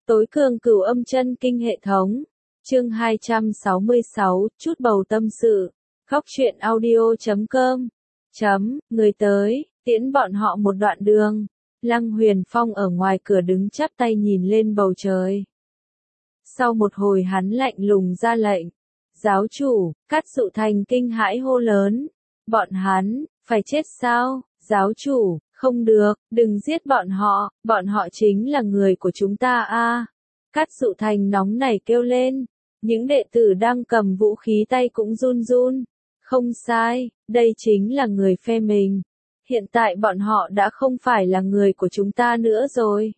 Tối cường cửu âm chân kinh hệ thống. Chương 266, chút bầu tâm sự. Khóc chuyện audio.com. Người tới, tiễn bọn họ một đoạn đường. Lăng Huyền Phong ở ngoài cửa đứng chắp tay nhìn lên bầu trời. Sau một hồi hắn lạnh lùng ra lệnh. Giáo chủ, Cát Dụ Thành kinh hãi hô lớn. Bọn hắn, phải chết sao? Giáo chủ, không được, đừng giết bọn họ chính là người của chúng ta a. Cát Dụ Thành nóng nảy kêu lên. Những đệ tử đang cầm vũ khí tay cũng run run. Không sai, đây chính là người phe mình. Hiện tại bọn họ đã không phải là người của chúng ta nữa rồi.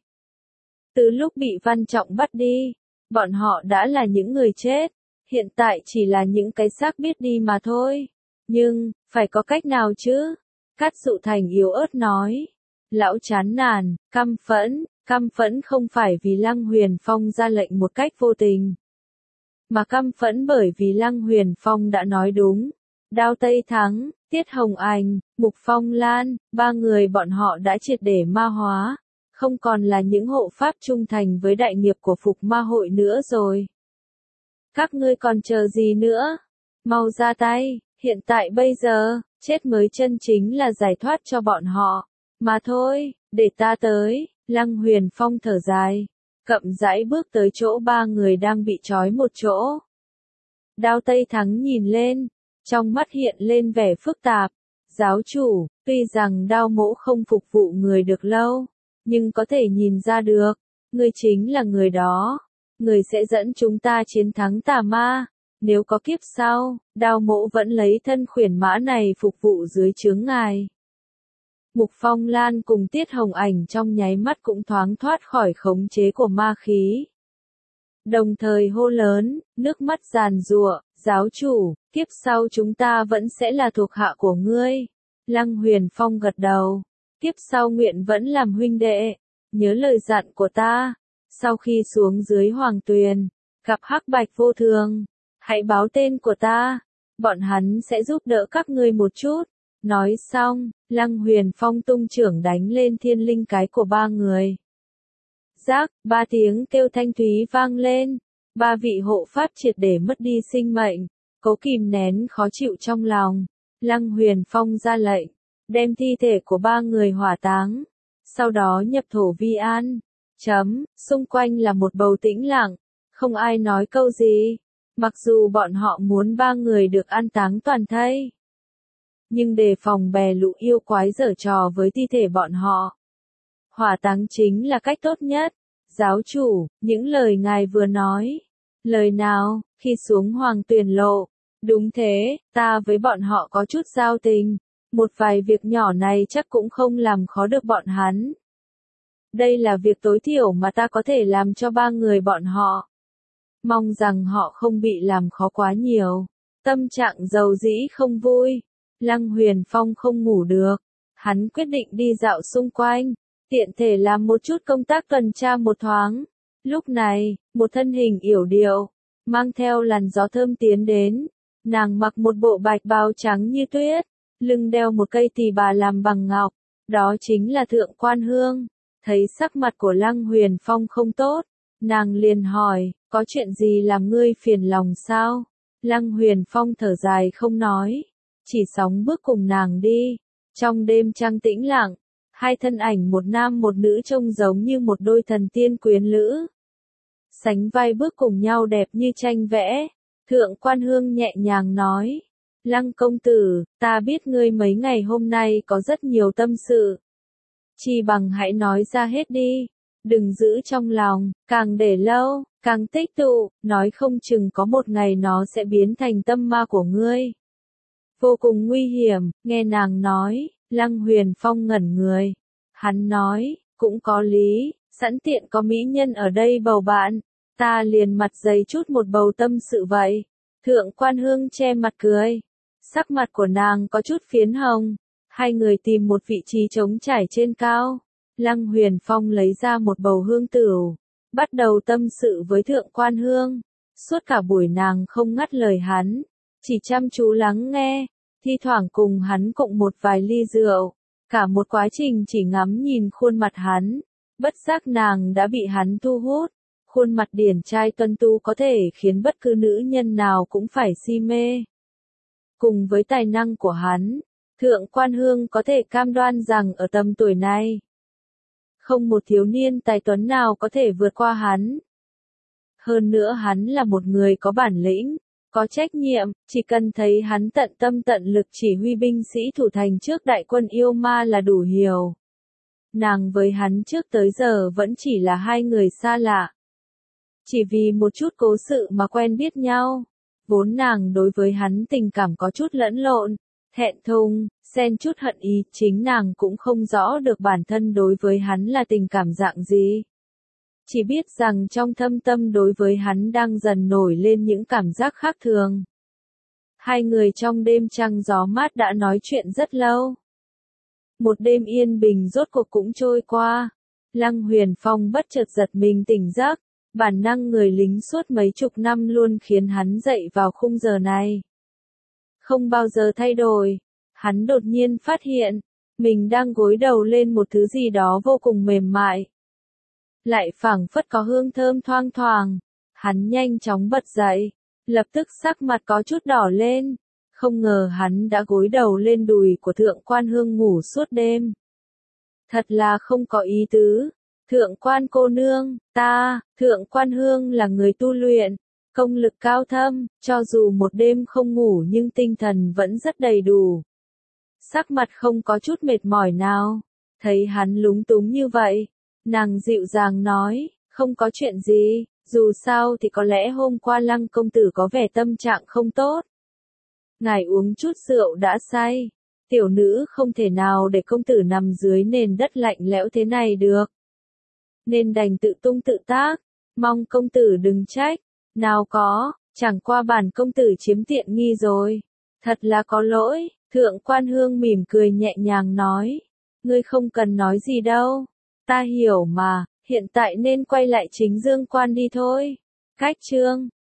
Từ lúc bị Văn Trọng bắt đi, bọn họ đã là những người chết. Hiện tại chỉ là những cái xác biết đi mà thôi. Nhưng, phải có cách nào chứ? Cát Dụ Thành yếu ớt nói. Lão chán nản, căm phẫn không phải vì Lăng Huyền Phong ra lệnh một cách vô tình. Mà căm phẫn bởi vì Lăng Huyền Phong đã nói đúng. Đao Tây Thắng, Tiết Hồng Anh, Mục Phong Lan, ba người bọn họ đã triệt để ma hóa. Không còn là những hộ pháp trung thành với đại nghiệp của Phục Ma Hội nữa rồi. Các ngươi còn chờ gì nữa? Mau ra tay, hiện tại bây giờ, chết mới chân chính là giải thoát cho bọn họ. Mà thôi, để ta tới, Lăng Huyền Phong thở dài. Chậm rãi bước tới chỗ ba người đang bị trói một chỗ. Đao Tây Thắng nhìn lên, trong mắt hiện lên vẻ phức tạp. Giáo chủ, tuy rằng Đao Mỗ không phục vụ người được lâu, nhưng có thể nhìn ra được, người chính là người đó. Người sẽ dẫn chúng ta chiến thắng tà ma. Nếu có kiếp sau, Đao Mỗ vẫn lấy thân khuyển mã này phục vụ dưới trướng ngài. Mục Phong Lan cùng Tiết Hồng Ảnh trong nháy mắt cũng thoáng thoát khỏi khống chế của ma khí. Đồng thời hô lớn, nước mắt giàn giụa, giáo chủ, kiếp sau chúng ta vẫn sẽ là thuộc hạ của ngươi. Lăng Huyền Phong gật đầu, kiếp sau nguyện vẫn làm huynh đệ, nhớ lời dặn của ta. Sau khi xuống dưới Hoàng Tuyền, gặp Hắc Bạch Vô Thường, hãy báo tên của ta, bọn hắn sẽ giúp đỡ các ngươi một chút. Nói xong, Lăng Huyền Phong tung trưởng đánh lên thiên linh cái của ba người. Rác, ba tiếng kêu thanh thúy vang lên, ba vị hộ pháp triệt để mất đi sinh mệnh, cố kìm nén khó chịu trong lòng. Lăng Huyền Phong ra lệnh, đem thi thể của ba người hỏa táng, sau đó nhập thổ vi an. Xung quanh là một bầu tĩnh lặng, không ai nói câu gì, mặc dù bọn họ muốn ba người được an táng toàn thây. Nhưng đề phòng bè lũ yêu quái giở trò với thi thể bọn họ. Hỏa táng chính là cách tốt nhất. Giáo chủ, những lời ngài vừa nói. Lời nào, khi xuống Hoàng Tuyền lộ. Đúng thế, ta với bọn họ có chút giao tình. Một vài việc nhỏ này chắc cũng không làm khó được bọn hắn. Đây là việc tối thiểu mà ta có thể làm cho ba người bọn họ. Mong rằng họ không bị làm khó quá nhiều. Tâm trạng dầu dĩ không vui. Lăng Huyền Phong không ngủ được. Hắn quyết định đi dạo xung quanh, tiện thể làm một chút công tác tuần tra một thoáng. Lúc này, một thân hình yểu điệu, mang theo làn gió thơm tiến đến. Nàng mặc một bộ bạch bào trắng như tuyết, lưng đeo một cây tỳ bà làm bằng ngọc. Đó chính là Thượng Quan Hương. Thấy sắc mặt của Lăng Huyền Phong không tốt, nàng liền hỏi, có chuyện gì làm ngươi phiền lòng sao? Lăng Huyền Phong thở dài không nói, chỉ sóng bước cùng nàng đi. Trong đêm trăng tĩnh lặng, hai thân ảnh một nam một nữ trông giống như một đôi thần tiên quyến lữ. Sánh vai bước cùng nhau đẹp như tranh vẽ. Thượng Quan Hương nhẹ nhàng nói, Lăng công tử, ta biết ngươi mấy ngày hôm nay có rất nhiều tâm sự. Chi bằng hãy nói ra hết đi, đừng giữ trong lòng, càng để lâu, càng tích tụ, nói không chừng có một ngày nó sẽ biến thành tâm ma của ngươi. Vô cùng nguy hiểm, nghe nàng nói, Lăng Huyền Phong ngẩn người. Hắn nói, cũng có lý, sẵn tiện có mỹ nhân ở đây bầu bạn, ta liền mặt dày chút một bầu tâm sự vậy. Thượng Quan Hương che mặt cười, sắc mặt của nàng có chút phiến hồng. Hai người tìm một vị trí trống trải trên cao. Lăng Huyền Phong lấy ra một bầu hương tửu, bắt đầu tâm sự với Thượng Quan Hương. Suốt cả buổi nàng không ngắt lời hắn, chỉ chăm chú lắng nghe, thi thoảng cùng hắn cộng một vài ly rượu. Cả một quá trình chỉ ngắm nhìn khuôn mặt hắn, bất giác nàng đã bị hắn thu hút. Khuôn mặt điển trai tuấn tú có thể khiến bất cứ nữ nhân nào cũng phải si mê. Cùng với tài năng của hắn, Thượng Quan Hương có thể cam đoan rằng ở tầm tuổi này, không một thiếu niên tài tuấn nào có thể vượt qua hắn. Hơn nữa hắn là một người có bản lĩnh, có trách nhiệm, chỉ cần thấy hắn tận tâm tận lực chỉ huy binh sĩ thủ thành trước đại quân yêu ma là đủ hiểu. Nàng với hắn trước tới giờ vẫn chỉ là hai người xa lạ. Chỉ vì một chút cố sự mà quen biết nhau, vốn nàng đối với hắn tình cảm có chút lẫn lộn, thẹn thùng, xen chút hận ý, chính nàng cũng không rõ được bản thân đối với hắn là tình cảm dạng gì. Chỉ biết rằng trong thâm tâm đối với hắn đang dần nổi lên những cảm giác khác thường. Hai người trong đêm trăng gió mát đã nói chuyện rất lâu. Một đêm yên bình rốt cuộc cũng trôi qua. Lăng Huyền Phong bất chợt giật mình tỉnh giấc, bản năng người lính suốt mấy chục năm luôn khiến hắn dậy vào khung giờ này. Không bao giờ thay đổi, hắn đột nhiên phát hiện, mình đang gối đầu lên một thứ gì đó vô cùng mềm mại. Lại phảng phất có hương thơm thoang thoảng, hắn nhanh chóng bật dậy, lập tức sắc mặt có chút đỏ lên, không ngờ hắn đã gối đầu lên đùi của Thượng Quan Hương ngủ suốt đêm. Thật là không có ý tứ, Thượng Quan cô nương, Thượng Quan Hương là người tu luyện, công lực cao thâm, cho dù một đêm không ngủ nhưng tinh thần vẫn rất đầy đủ. Sắc mặt không có chút mệt mỏi nào, thấy hắn lúng túng như vậy, nàng dịu dàng nói, không có chuyện gì, dù sao thì có lẽ hôm qua Lăng công tử có vẻ tâm trạng không tốt. Ngài uống chút rượu đã say, tiểu nữ không thể nào để công tử nằm dưới nền đất lạnh lẽo thế này được. Nên đành tự tung tự tác, mong công tử đừng trách, nào có, chẳng qua bản công tử chiếm tiện nghi rồi. Thật là có lỗi, Thượng Quan Hương mỉm cười nhẹ nhàng nói, ngươi không cần nói gì đâu, ta hiểu mà, hiện tại nên quay lại Chính Dương Quan đi thôi. Cách chương